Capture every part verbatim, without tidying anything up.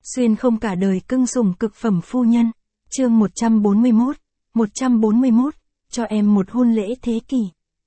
Xuyên không cả đời cưng sủng cực phẩm phu nhân. Chương một trăm bốn mươi mốt. một trăm bốn mươi mốt. Cho em một hôn lễ thế kỷ.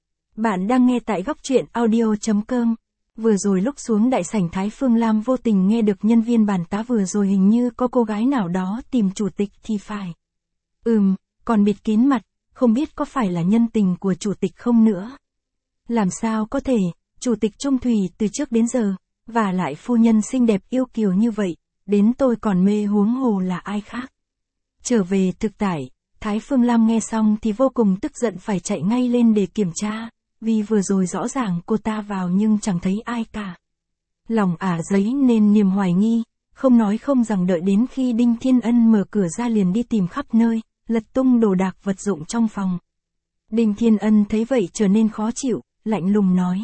Bạn đang nghe tại góc truyện audio chấm com. Vừa rồi lúc xuống đại sảnh Thái Phương Lam vô tình nghe được nhân viên bàn tá vừa rồi hình như có cô gái nào đó tìm chủ tịch thì phải. Ừm, còn bịt kín mặt, không biết có phải là nhân tình của chủ tịch không nữa. Làm sao có thể, chủ tịch trung thủy từ trước đến giờ, và lại phu nhân xinh đẹp yêu kiều như vậy, đến tôi còn mê huống hồ là ai khác. Trở về thực tại, Thái Phương Lam nghe xong thì vô cùng tức giận phải chạy ngay lên để kiểm tra, vì vừa rồi rõ ràng cô ta vào nhưng chẳng thấy ai cả. Lòng ả giấy nên niềm hoài nghi, không nói không rằng đợi đến khi Đinh Thiên Ân mở cửa ra liền đi tìm khắp nơi, lật tung đồ đạc vật dụng trong phòng. Đinh Thiên Ân thấy vậy trở nên khó chịu, lạnh lùng nói.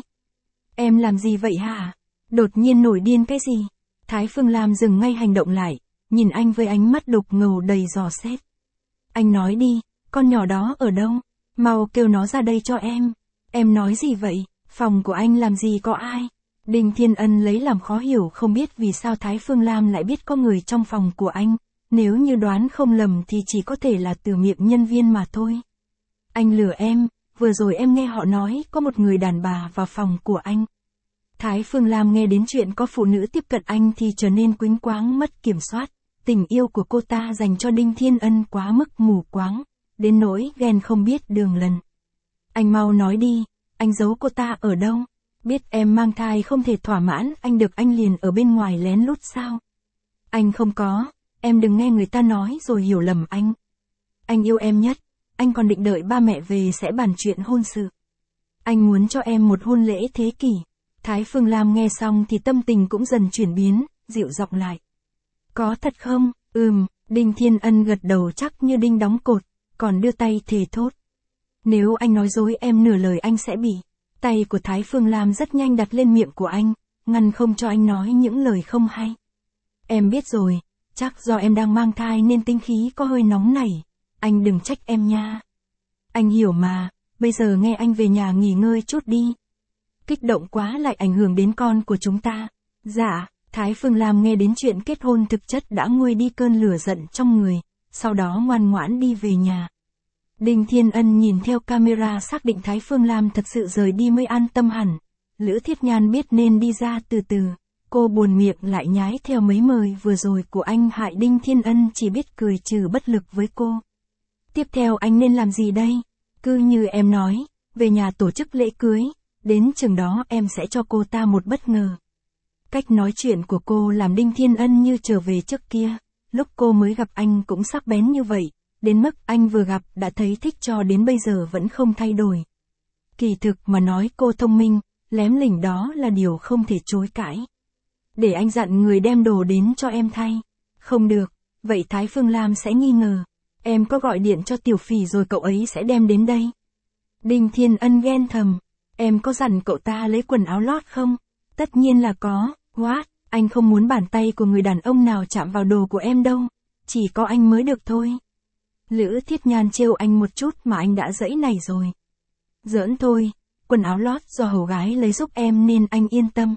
Em làm gì vậy hả? Đột nhiên nổi điên cái gì? Thái Phương Lam dừng ngay hành động lại, nhìn anh với ánh mắt đục ngầu đầy dò xét. Anh nói đi, con nhỏ đó ở đâu? Mau kêu nó ra đây cho em. Em nói gì vậy? Phòng của anh làm gì có ai? Đinh Thiên Ân lấy làm khó hiểu không biết vì sao Thái Phương Lam lại biết có người trong phòng của anh. Nếu như đoán không lầm thì chỉ có thể là từ miệng nhân viên mà thôi. Anh lừa em, vừa rồi em nghe họ nói có một người đàn bà vào phòng của anh. Thái Phương Lam nghe đến chuyện có phụ nữ tiếp cận anh thì trở nên quĩnh quáng mất kiểm soát. Tình yêu của cô ta dành cho Đinh Thiên Ân quá mức mù quáng, đến nỗi ghen không biết đường lần. Anh mau nói đi, anh giấu cô ta ở đâu? Biết em mang thai không thể thỏa mãn anh được anh liền ở bên ngoài lén lút sao? Anh không có, em đừng nghe người ta nói rồi hiểu lầm anh. Anh yêu em nhất, anh còn định đợi ba mẹ về sẽ bàn chuyện hôn sự. Anh muốn cho em một hôn lễ thế kỷ. Thái Phương Lam nghe xong thì tâm tình cũng dần chuyển biến, dịu giọng lại. Có thật không? Ừm, Đinh Thiên Ân gật đầu chắc như đinh đóng cột, còn đưa tay thề thốt. Nếu anh nói dối em nửa lời anh sẽ bị. Tay của Thái Phương Lam rất nhanh đặt lên miệng của anh, ngăn không cho anh nói những lời không hay. Em biết rồi, chắc do em đang mang thai nên tinh khí có hơi nóng nảy, anh đừng trách em nha. Anh hiểu mà, bây giờ nghe anh về nhà nghỉ ngơi chút đi. Kích động quá lại ảnh hưởng đến con của chúng ta. Dạ, Thái Phương Lam nghe đến chuyện kết hôn thực chất đã nguôi đi cơn lửa giận trong người, sau đó ngoan ngoãn đi về nhà. Đinh Thiên Ân nhìn theo camera xác định Thái Phương Lam thật sự rời đi mới an tâm hẳn. Lữ Thiết Nhan biết nên đi ra từ từ, cô buồn miệng lại nhái theo mấy mời vừa rồi của anh hại Đinh Thiên Ân chỉ biết cười trừ bất lực với cô. Tiếp theo anh nên làm gì đây? Cứ như em nói, về nhà tổ chức lễ cưới, đến chừng đó em sẽ cho cô ta một bất ngờ. Cách nói chuyện của cô làm Đinh Thiên Ân như trở về trước kia, lúc cô mới gặp anh cũng sắc bén như vậy, đến mức anh vừa gặp đã thấy thích cho đến bây giờ vẫn không thay đổi. Kỳ thực mà nói cô thông minh, lém lỉnh đó là điều không thể chối cãi. Để anh dặn người đem đồ đến cho em thay. Không được, vậy Thái Phương Lam sẽ nghi ngờ. Em có gọi điện cho Tiểu Phỉ rồi cậu ấy sẽ đem đến đây. Đinh Thiên Ân ghen thầm. Em có dặn cậu ta lấy quần áo lót không? Tất nhiên là có. What? Anh không muốn bàn tay của người đàn ông nào chạm vào đồ của em đâu. Chỉ có anh mới được thôi. Lữ Thiết Nhan trêu anh một chút mà anh đã dẫy này rồi. Giỡn thôi, quần áo lót do hầu gái lấy giúp em nên anh yên tâm.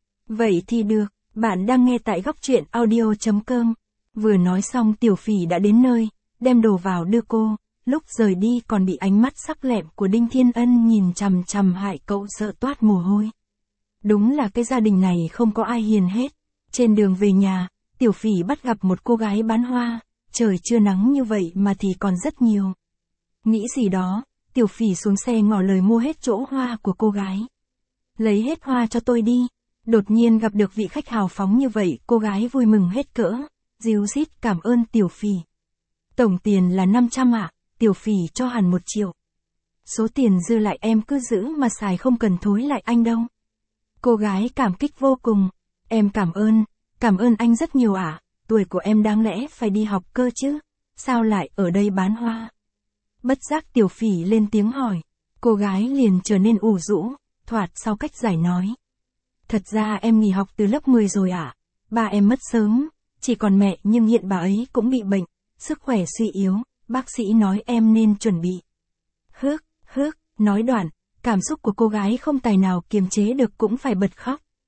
Vậy thì được, bạn đang nghe tại góc truyện audio chấm com. Vừa nói xong Tiểu Phỉ đã đến nơi, đem đồ vào đưa cô, lúc rời đi còn bị ánh mắt sắc lẹm của Đinh Thiên Ân nhìn chằm chằm hại cậu sợ toát mồ hôi. Đúng là cái gia đình này không có ai hiền hết. Trên đường về nhà, Tiểu Phỉ bắt gặp một cô gái bán hoa, trời chưa nắng như vậy mà thì còn rất nhiều. Nghĩ gì đó, Tiểu Phỉ xuống xe ngỏ lời mua hết chỗ hoa của cô gái. Lấy hết hoa cho tôi đi. Đột nhiên gặp được vị khách hào phóng như vậy, cô gái vui mừng hết cỡ, ríu rít cảm ơn Tiểu Phỉ. Tổng tiền là năm trăm ạ, à, Tiểu Phỉ cho hẳn một triệu. Số tiền dư lại em cứ giữ mà xài không cần thối lại anh đâu. Cô gái cảm kích vô cùng. Em cảm ơn, cảm ơn anh rất nhiều ạ, à, tuổi của em đáng lẽ phải đi học cơ chứ, sao lại ở đây bán hoa? Bất giác Tiểu Phỉ lên tiếng hỏi, cô gái liền trở nên ủ rũ, thoạt sau cách giải nói. Thật ra em nghỉ học từ lớp mười rồi ạ, à? Ba em mất sớm, chỉ còn mẹ nhưng hiện bà ấy cũng bị bệnh, sức khỏe suy yếu, bác sĩ nói em nên chuẩn bị. Hước, hước, nói đoạn, cảm xúc của cô gái không tài nào kiềm chế được cũng phải bật khóc.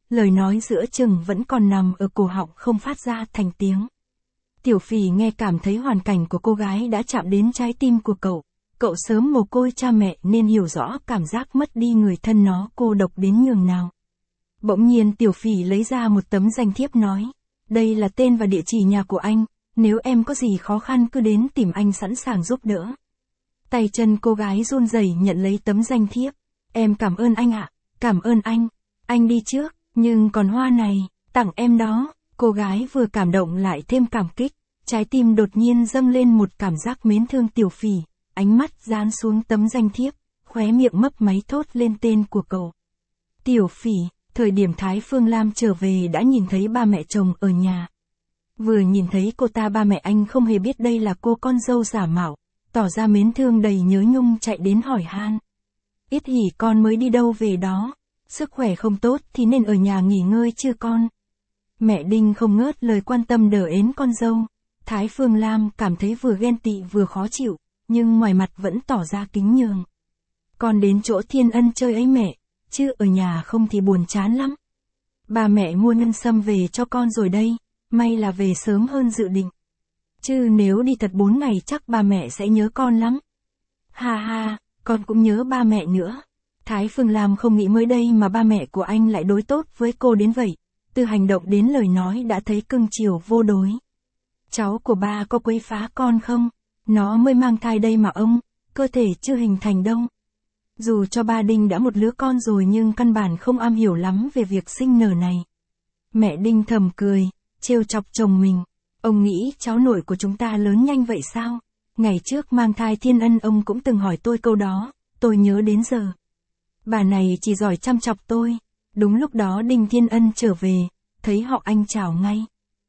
lời nói giữa chừng vẫn còn nằm ở cổ họng không phát ra thành tiếng. Tiểu Phỉ nghe cảm thấy hoàn cảnh của cô gái đã chạm đến trái tim của cậu. Cậu sớm mồ côi cha mẹ nên hiểu rõ cảm giác mất đi người thân nó cô độc đến nhường nào. Bỗng nhiên Tiểu Phỉ lấy ra một tấm danh thiếp nói, đây là tên và địa chỉ nhà của anh, nếu em có gì khó khăn cứ đến tìm anh sẵn sàng giúp đỡ. Tay chân cô gái run rẩy nhận lấy tấm danh thiếp, em cảm ơn anh ạ, cảm ơn anh, anh đi trước, nhưng còn hoa này, tặng em đó. Cô gái vừa cảm động lại thêm cảm kích, trái tim đột nhiên dâng lên một cảm giác mến thương Tiểu Phỉ, ánh mắt dán xuống tấm danh thiếp, khóe miệng mấp máy thốt lên tên của cậu. Tiểu Phỉ, thời điểm Thái Phương Lam trở về đã nhìn thấy ba mẹ chồng ở nhà. Vừa nhìn thấy cô ta ba mẹ anh không hề biết đây là cô con dâu giả mạo, tỏ ra mến thương đầy nhớ nhung chạy đến hỏi han. Ít hỉ con mới đi đâu về đó, sức khỏe không tốt thì nên ở nhà nghỉ ngơi chưa con. Mẹ Đinh không ngớt lời quan tâm đỡ ến con dâu. Thái Phương Lam cảm thấy vừa ghen tị vừa khó chịu, nhưng ngoài mặt vẫn tỏ ra kính nhường. Con đến chỗ Thiên Ân chơi ấy mẹ, chứ ở nhà không thì buồn chán lắm. Bà mẹ mua nhân sâm về cho con rồi đây, may là về sớm hơn dự định. Chứ nếu đi thật bốn ngày chắc ba mẹ sẽ nhớ con lắm. Ha ha, con cũng nhớ ba mẹ nữa. Thái Phương Lam không nghĩ mới đây mà ba mẹ của anh lại đối tốt với cô đến vậy. Từ hành động đến lời nói đã thấy cưng chiều vô đối. Cháu của ba có quấy phá con không? Nó mới mang thai đây mà ông, cơ thể chưa hình thành đâu. Dù cho ba Đinh đã một lứa con rồi nhưng căn bản không am hiểu lắm về việc sinh nở này. Mẹ Đinh thầm cười, trêu chọc chồng mình. Ông nghĩ cháu nội của chúng ta lớn nhanh vậy sao? Ngày trước mang thai Thiên Ân ông cũng từng hỏi tôi câu đó, tôi nhớ đến giờ. Bà này chỉ giỏi chăm chọc tôi. Đúng lúc đó Đinh Thiên Ân trở về, thấy họ anh chào ngay.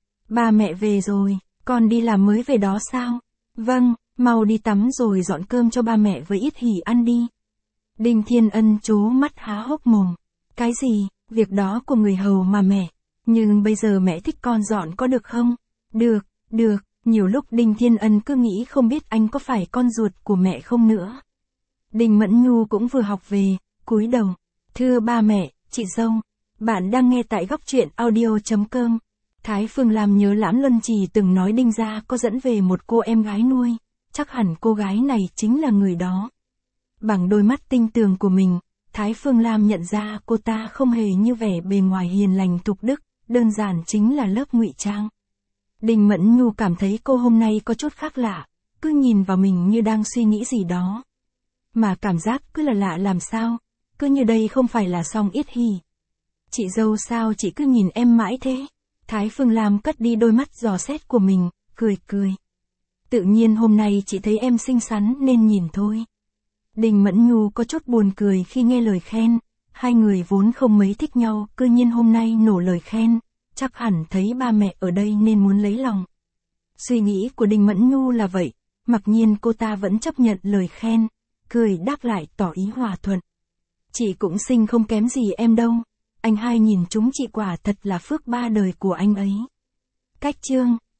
Ba mẹ về rồi, con đi làm mới về đó sao? Vâng, mau đi tắm rồi dọn cơm cho ba mẹ với ít hỉ ăn đi. Đinh Thiên Ân trố mắt há hốc mồm. Cái gì, việc đó của người hầu mà mẹ. Nhưng bây giờ mẹ thích con dọn có được không? Được, được, nhiều lúc Đinh Thiên Ân cứ nghĩ không biết anh có phải con ruột của mẹ không nữa. Đinh Mẫn Nhu cũng vừa học về, cúi đầu. Thưa ba mẹ, chị dâu, bạn đang nghe tại góc truyện audio chấm com. Thái Phương Lam nhớ Lãm Luân Trì từng nói Đinh gia có dẫn về một cô em gái nuôi, chắc hẳn cô gái này chính là người đó. Bằng đôi mắt tinh tường của mình, Thái Phương Lam nhận ra cô ta không hề như vẻ bề ngoài hiền lành thục đức, đơn giản chính là lớp ngụy trang. Đinh Mẫn Nhu cảm thấy cô hôm nay có chút khác lạ, cứ nhìn vào mình như đang suy nghĩ gì đó. Mà cảm giác cứ là lạ làm sao, cứ như đây không phải là Song Ít Hỉ. Chị dâu sao chị cứ nhìn em mãi thế? Thái Phương Lam cất đi đôi mắt dò xét của mình, cười cười. Tự nhiên hôm nay chị thấy em xinh xắn nên nhìn thôi. Đinh Mẫn Nhu có chút buồn cười khi nghe lời khen, hai người vốn không mấy thích nhau, cư nhiên hôm nay nổ lời khen, chắc hẳn thấy ba mẹ ở đây nên muốn lấy lòng. Suy nghĩ của Đinh Mẫn Nhu là vậy, mặc nhiên cô ta vẫn chấp nhận lời khen, cười đáp lại tỏ ý hòa thuận. Chị cũng xinh không kém gì em đâu, anh hai nhìn chúng chị quả thật là phước ba đời của anh ấy. Cách chương